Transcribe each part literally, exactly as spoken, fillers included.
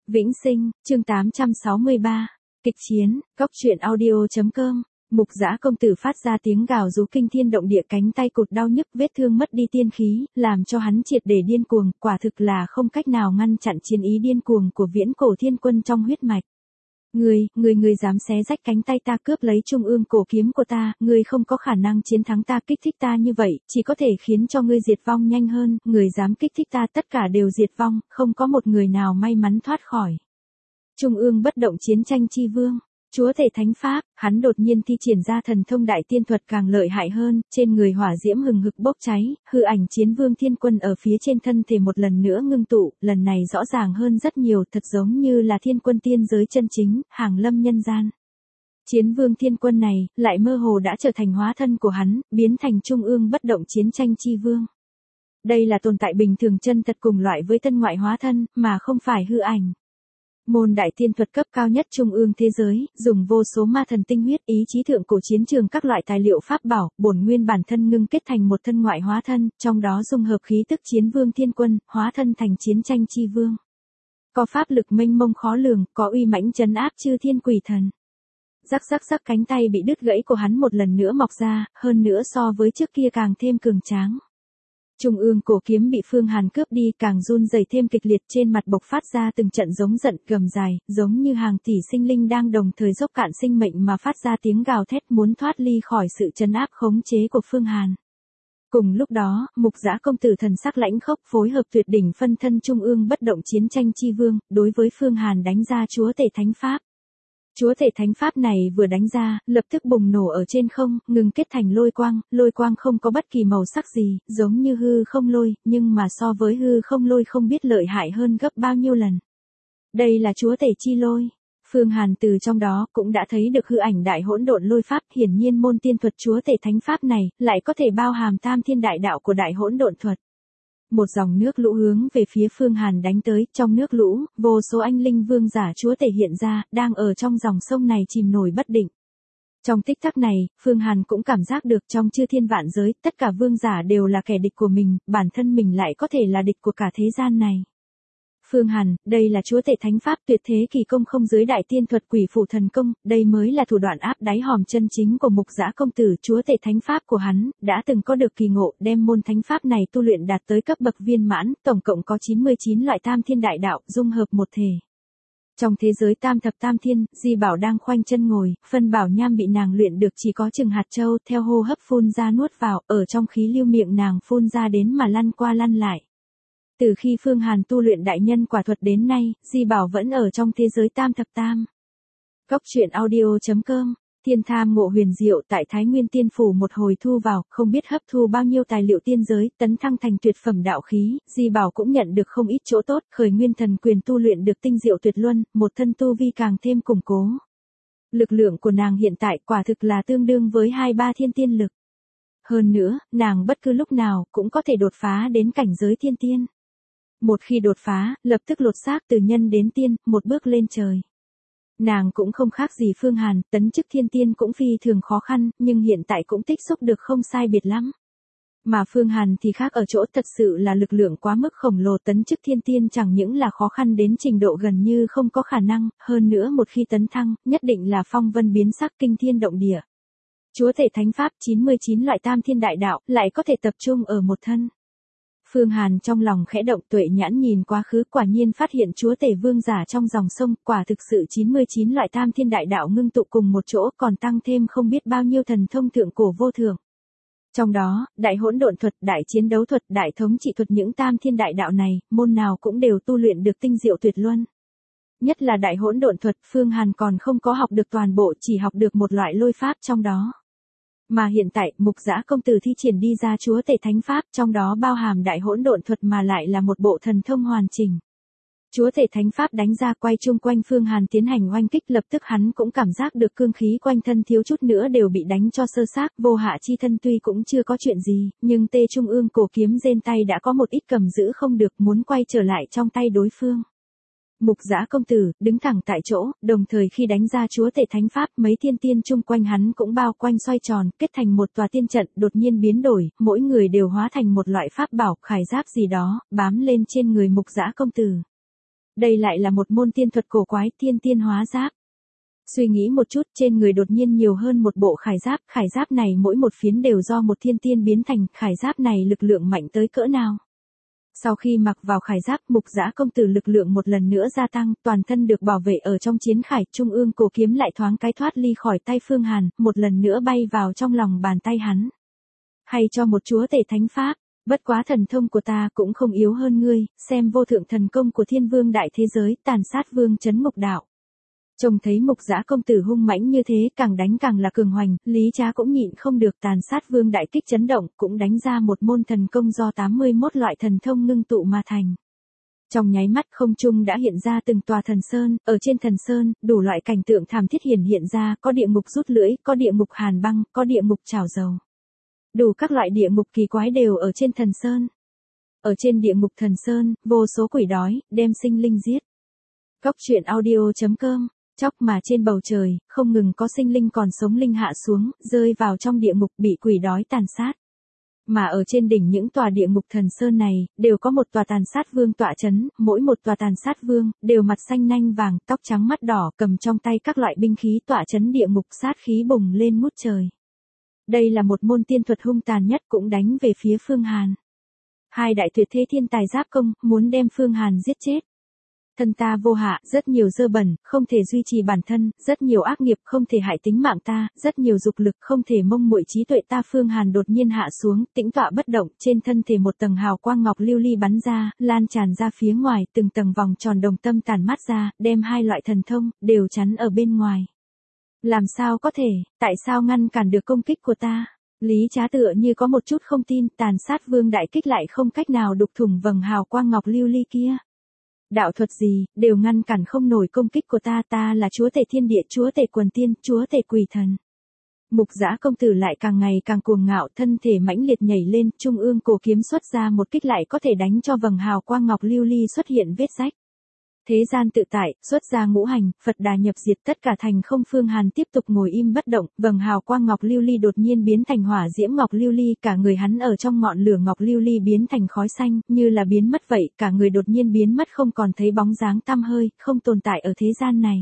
Vĩnh Sinh, chương tám trăm sáu mươi ba. Kịch chiến, góc truyện audio.com. Mục Dã công tử phát ra tiếng gào rú kinh thiên động địa, cánh tay cụt đau nhức, vết thương mất đi tiên khí, làm cho hắn triệt để điên cuồng, quả thực là không cách nào ngăn chặn chiến ý điên cuồng của Viễn Cổ Thiên Quân trong huyết mạch. Ngươi, ngươi ngươi dám xé rách cánh tay ta, cướp lấy trung ương cổ kiếm của ta, ngươi không có khả năng chiến thắng ta, kích thích ta như vậy, chỉ có thể khiến cho ngươi diệt vong nhanh hơn, người dám kích thích ta tất cả đều diệt vong, không có một người nào may mắn thoát khỏi. Trung ương bất động chiến tranh chi vương, chúa tể thánh pháp, hắn đột nhiên thi triển ra thần thông đại tiên thuật càng lợi hại hơn, trên người hỏa diễm hừng hực bốc cháy, hư ảnh chiến vương thiên quân ở phía trên thân thể một lần nữa ngưng tụ, lần này rõ ràng hơn rất nhiều, thật giống như là thiên quân tiên giới chân chính, hàng lâm nhân gian. Chiến vương thiên quân này, lại mơ hồ đã trở thành hóa thân của hắn, biến thành trung ương bất động chiến tranh chi vương. Đây là tồn tại bình thường chân thật cùng loại với tân ngoại hóa thân, mà không phải hư ảnh. Môn đại tiên thuật cấp cao nhất trung ương thế giới, dùng vô số ma thần tinh huyết, ý chí thượng cổ chiến trường, các loại tài liệu pháp bảo, bổn nguyên bản thân ngưng kết thành một thân ngoại hóa thân, trong đó dung hợp khí tức chiến vương thiên quân, hóa thân thành chiến tranh chi vương. Có pháp lực mênh mông khó lường, có uy mãnh trấn áp chư thiên quỷ thần. Rắc rắc rắc, cánh tay bị đứt gãy của hắn một lần nữa mọc ra, hơn nữa so với trước kia càng thêm cường tráng. Trung ương cổ kiếm bị Phương Hàn cướp đi, càng run rẩy thêm kịch liệt, trên mặt bộc phát ra từng trận giống giận gầm dài, giống như hàng tỷ sinh linh đang đồng thời dốc cạn sinh mệnh mà phát ra tiếng gào thét muốn thoát ly khỏi sự trấn áp khống chế của Phương Hàn. Cùng lúc đó, Mục Dã công tử thần sắc lãnh khốc phối hợp tuyệt đỉnh phân thân trung ương bất động chiến tranh chi vương, đối với Phương Hàn đánh ra chúa tể thánh pháp. Chúa tể thánh pháp này vừa đánh ra, lập tức bùng nổ ở trên không, ngừng kết thành lôi quang, lôi quang không có bất kỳ màu sắc gì, giống như hư không lôi, nhưng mà so với hư không lôi không biết lợi hại hơn gấp bao nhiêu lần. Đây là chúa tể chi lôi. Phương Hàn từ trong đó cũng đã thấy được hư ảnh đại hỗn độn lôi pháp, hiển nhiên môn tiên thuật chúa tể thánh pháp này, lại có thể bao hàm tam thiên đại đạo của đại hỗn độn thuật. Một dòng nước lũ hướng về phía Phương Hàn đánh tới, trong nước lũ, vô số anh linh vương giả chúa tể hiện ra, đang ở trong dòng sông này chìm nổi bất định. Trong tích tắc này, Phương Hàn cũng cảm giác được trong chư thiên vạn giới, tất cả vương giả đều là kẻ địch của mình, bản thân mình lại có thể là địch của cả thế gian này. Phương Hàn, đây là chúa tể thánh pháp tuyệt thế kỳ công không dưới đại tiên thuật quỷ phủ thần công, đây mới là thủ đoạn áp đáy hòm chân chính của Mục Dã công tử. Chúa tể thánh pháp của hắn, đã từng có được kỳ ngộ, đem môn thánh pháp này tu luyện đạt tới cấp bậc viên mãn, tổng cộng có chín mươi chín loại tam thiên đại đạo, dung hợp một thể. Trong thế giới tam thập tam thiên, Di Bảo đang khoanh chân ngồi, phân bảo nham bị nàng luyện được chỉ có chừng hạt châu, theo hô hấp phun ra nuốt vào, ở trong khí lưu miệng nàng phun ra đến mà lăn qua lăn lại. Từ khi Phương Hàn tu luyện đại nhân quả thuật đến nay, Di Bảo vẫn ở trong thế giới tam thập tam. Góc truyện audio.com. Thiên tham ngộ huyền diệu, tại Thái Nguyên Tiên Phủ một hồi thu vào, không biết hấp thu bao nhiêu tài liệu tiên giới, tấn thăng thành tuyệt phẩm đạo khí, Di Bảo cũng nhận được không ít chỗ tốt, khởi nguyên thần quyền tu luyện được tinh diệu tuyệt luân, một thân tu vi càng thêm củng cố. Lực lượng của nàng hiện tại quả thực là tương đương với hai ba thiên tiên lực. Hơn nữa, nàng bất cứ lúc nào cũng có thể đột phá đến cảnh giới thiên tiên. Một khi đột phá, lập tức lột xác từ nhân đến tiên, một bước lên trời. Nàng cũng không khác gì Phương Hàn, tấn chức thiên tiên cũng phi thường khó khăn, nhưng hiện tại cũng tích xúc được không sai biệt lắm. Mà Phương Hàn thì khác ở chỗ thật sự là lực lượng quá mức khổng lồ, tấn chức thiên tiên chẳng những là khó khăn đến trình độ gần như không có khả năng, hơn nữa một khi tấn thăng, nhất định là phong vân biến sắc, kinh thiên động địa. Chúa tể thánh pháp chín mươi chín loại tam thiên đại đạo, lại có thể tập trung ở một thân. Phương Hàn trong lòng khẽ động, tuệ nhãn nhìn quá khứ, quả nhiên phát hiện chúa tể vương giả trong dòng sông, quả thực sự chín mươi chín loại tam thiên đại đạo ngưng tụ cùng một chỗ, còn tăng thêm không biết bao nhiêu thần thông thượng cổ vô thượng. Trong đó, đại hỗn độn thuật, đại chiến đấu thuật, đại thống trị thuật, những tam thiên đại đạo này, môn nào cũng đều tu luyện được tinh diệu tuyệt luân. Nhất là đại hỗn độn thuật, Phương Hàn còn không có học được toàn bộ, chỉ học được một loại lôi pháp trong đó. Mà hiện tại, Mục Dã công tử thi triển đi ra chúa tể thánh pháp, trong đó bao hàm đại hỗn độn thuật mà lại là một bộ thần thông hoàn chỉnh. Chúa tể thánh pháp đánh ra, quay chung quanh Phương Hàn tiến hành oanh kích, lập tức hắn cũng cảm giác được cương khí quanh thân thiếu chút nữa đều bị đánh cho sơ xác, vô hạ chi thân tuy cũng chưa có chuyện gì, nhưng tê trung ương cổ kiếm trên tay đã có một ít cầm giữ không được, muốn quay trở lại trong tay đối phương. Mục Dã công tử, đứng thẳng tại chỗ, đồng thời khi đánh ra chúa tể thánh pháp, mấy thiên tiên chung quanh hắn cũng bao quanh xoay tròn, kết thành một tòa tiên trận, đột nhiên biến đổi, mỗi người đều hóa thành một loại pháp bảo, khải giáp gì đó, bám lên trên người Mục Dã công tử. Đây lại là một môn tiên thuật cổ quái, thiên tiên hóa giáp. Suy nghĩ một chút, trên người đột nhiên nhiều hơn một bộ khải giáp, khải giáp này mỗi một phiến đều do một thiên tiên biến thành, khải giáp này lực lượng mạnh tới cỡ nào. Sau khi mặc vào khải giáp, Mục Dã công tử lực lượng một lần nữa gia tăng, toàn thân được bảo vệ ở trong chiến khải, trung ương cổ kiếm lại thoáng cái thoát ly khỏi tay Phương Hàn, một lần nữa bay vào trong lòng bàn tay hắn. Hay cho một chúa tể thánh pháp, bất quá thần thông của ta cũng không yếu hơn ngươi, xem vô thượng thần công của thiên vương đại thế giới, tàn sát vương chấn ngục đạo. Trông thấy Mục Dã công tử hung mãnh như thế, càng đánh càng là cường hoành, Lý Trá cũng nhịn không được, tàn sát vương đại kích chấn động, cũng đánh ra một môn thần công do tám mươi mốt loại thần thông ngưng tụ mà thành. Trong nháy mắt không trung đã hiện ra từng tòa thần sơn, ở trên thần sơn, đủ loại cảnh tượng thảm thiết hiển hiện ra, có địa ngục rút lưỡi, có địa ngục hàn băng, có địa ngục trào dầu. Đủ các loại địa ngục kỳ quái đều ở trên thần sơn. Ở trên địa ngục thần sơn, vô số quỷ đói, đem sinh linh giết. Góc truyện audio chấm com. Chóc mà trên bầu trời, không ngừng có sinh linh còn sống linh hạ xuống, rơi vào trong địa ngục bị quỷ đói tàn sát. Mà ở trên đỉnh những tòa địa ngục thần sơn này, đều có một tòa tàn sát vương tọa chấn, mỗi một tòa tàn sát vương, đều mặt xanh nanh vàng, tóc trắng mắt đỏ, cầm trong tay các loại binh khí tọa chấn địa ngục, sát khí bùng lên ngút trời. Đây là một môn tiên thuật hung tàn nhất, cũng đánh về phía Phương Hàn. Hai đại tuyệt thế thiên tài giáp công, muốn đem Phương Hàn giết chết. Thân ta vô hạ, rất nhiều dơ bẩn, không thể duy trì bản thân, rất nhiều ác nghiệp không thể hại tính mạng ta, rất nhiều dục lực không thể mông muội trí tuệ ta. Phương Hàn đột nhiên hạ xuống, tĩnh tọa bất động, trên thân thể một tầng hào quang ngọc lưu ly bắn ra, lan tràn ra phía ngoài, từng tầng vòng tròn đồng tâm tàn mát ra, đem hai loại thần thông, đều chắn ở bên ngoài. Làm sao có thể, tại sao ngăn cản được công kích của ta? Lý Trá tựa như có một chút không tin, tàn sát vương đại kích lại không cách nào đục thủng vầng hào quang ngọc lưu ly kia. Đạo thuật gì, đều ngăn cản không nổi công kích của ta, ta là chúa tể thiên địa, chúa tể quần tiên, chúa tể quỷ thần. Mục Dã công tử lại càng ngày càng cuồng ngạo, thân thể mãnh liệt nhảy lên, trung ương cổ kiếm xuất ra một kích lại có thể đánh cho vầng hào quang ngọc lưu ly xuất hiện vết rách. Thế gian tự tại, xuất ra ngũ hành, Phật đà nhập diệt, tất cả thành không. Phương Hàn tiếp tục ngồi im bất động, vầng hào quang ngọc lưu ly đột nhiên biến thành hỏa diễm ngọc lưu ly, cả người hắn ở trong ngọn lửa ngọc lưu ly biến thành khói xanh, như là biến mất vậy, cả người đột nhiên biến mất không còn thấy bóng dáng tăm hơi, không tồn tại ở thế gian này.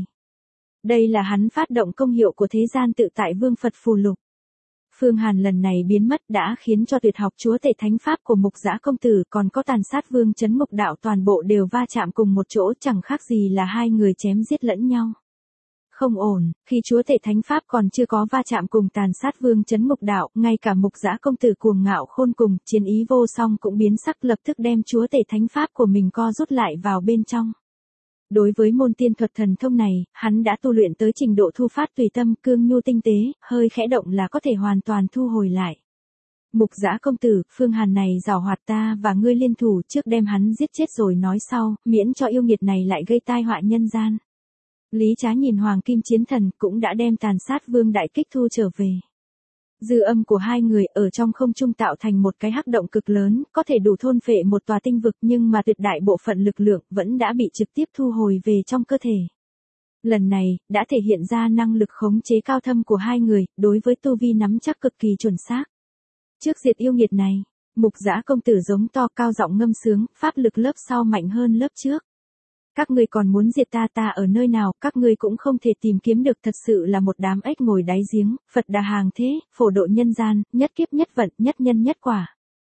Đây là hắn phát động công hiệu của thế gian tự tại vương Phật phù lục. Phương Hàn lần này biến mất đã khiến cho tuyệt học chúa tể thánh pháp của Mục Dã công tử còn có tàn sát vương chấn ngục đạo toàn bộ đều va chạm cùng một chỗ, chẳng khác gì là hai người chém giết lẫn nhau. Không ổn, khi chúa tể thánh pháp còn chưa có va chạm cùng tàn sát vương chấn ngục đạo, ngay cả Mục Dã công tử cuồng ngạo khôn cùng, chiến ý vô song cũng biến sắc, lập tức đem chúa tể thánh pháp của mình co rút lại vào bên trong. Đối với môn tiên thuật thần thông này, hắn đã tu luyện tới trình độ thu phát tùy tâm, cương nhu tinh tế, hơi khẽ động là có thể hoàn toàn thu hồi lại. Mục Dã công tử, Phương Hàn này giảo hoạt, ta và ngươi liên thủ trước đem hắn giết chết rồi nói sau, miễn cho yêu nghiệt này lại gây tai họa nhân gian. Lý Trá nhìn Hoàng Kim Chiến Thần cũng đã đem tàn sát vương đại kích thu trở về. Dư âm của hai người ở trong không trung tạo thành một cái hắc động cực lớn, có thể đủ thôn phệ một tòa tinh vực, nhưng mà tuyệt đại bộ phận lực lượng vẫn đã bị trực tiếp thu hồi về trong cơ thể. Lần này, đã thể hiện ra năng lực khống chế cao thâm của hai người, đối với tu vi nắm chắc cực kỳ chuẩn xác. Trước diệt yêu nghiệt này, Mục Dã công tử giống to cao giọng ngâm sướng, pháp lực lớp sau mạnh hơn lớp trước. Các ngươi còn muốn diệt ta, ta ở nơi nào, các ngươi cũng không thể tìm kiếm được, thật sự là một đám ếch ngồi đáy giếng, Phật đà hàng thế, phổ độ nhân gian, nhất kiếp nhất vận, nhất nhân nhất quả.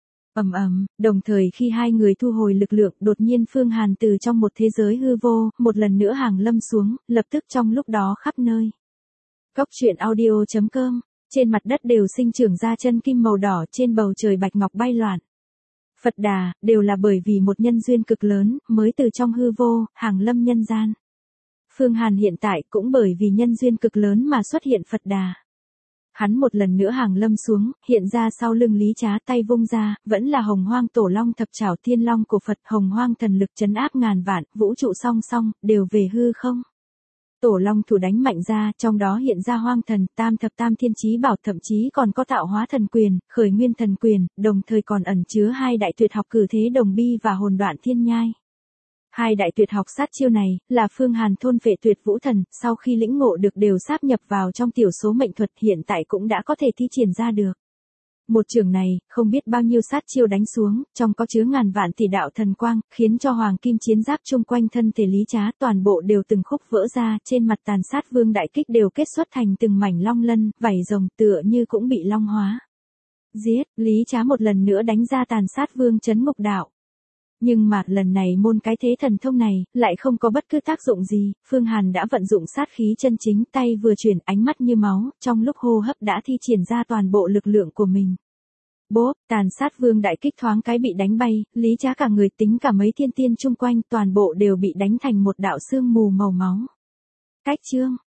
Ầm ầm, đồng thời khi hai người thu hồi lực lượng, đột nhiên Phương Hàn từ trong một thế giới hư vô, một lần nữa hàng lâm xuống, lập tức trong lúc đó khắp nơi. Góc truyện audio chấm com, trên mặt đất đều sinh trưởng ra chân kim màu đỏ, trên bầu trời bạch ngọc bay loạn. Phật đà, đều là bởi vì một nhân duyên cực lớn, mới từ trong hư vô, hàng lâm nhân gian. Phương Hàn hiện tại cũng bởi vì nhân duyên cực lớn mà xuất hiện Phật đà. Hắn một lần nữa hàng lâm xuống, hiện ra sau lưng Lý Trá, tay vung ra, vẫn là hồng hoang tổ long thập trảo thiên long của Phật, hồng hoang thần lực trấn áp ngàn vạn, vũ trụ song song, đều về hư không. Tổ long thủ đánh mạnh ra, trong đó hiện ra hoang thần, tam thập tam thiên chí bảo, thậm chí còn có tạo hóa thần quyền, khởi nguyên thần quyền, đồng thời còn ẩn chứa hai đại tuyệt học cử thế đồng bi và hồn đoạn thiên nhai. Hai đại tuyệt học sát chiêu này, là Phương Hàn thôn phệ tuyệt vũ thần, sau khi lĩnh ngộ được đều sáp nhập vào trong tiểu số mệnh thuật, hiện tại cũng đã có thể thi triển ra được. Một trường này, không biết bao nhiêu sát chiêu đánh xuống, trong có chứa ngàn vạn tỷ đạo thần quang, khiến cho hoàng kim chiến giáp chung quanh thân thể Lý Trá toàn bộ đều từng khúc vỡ ra, trên mặt tàn sát vương đại kích đều kết xuất thành từng mảnh long lân, vảy rồng tựa như cũng bị long hóa. Giết, Lý Trá một lần nữa đánh ra tàn sát vương chấn ngục đạo. Nhưng mà lần này môn cái thế thần thông này, lại không có bất cứ tác dụng gì, Phương Hàn đã vận dụng sát khí chân chính, tay vừa chuyển, ánh mắt như máu, trong lúc hô hấp đã thi triển ra toàn bộ lực lượng của mình. Bốp, tàn sát vương đại kích thoáng cái bị đánh bay, Lý Trá cả người tính cả mấy thiên tiên chung quanh toàn bộ đều bị đánh thành một đạo sương mù màu máu. Cách chương.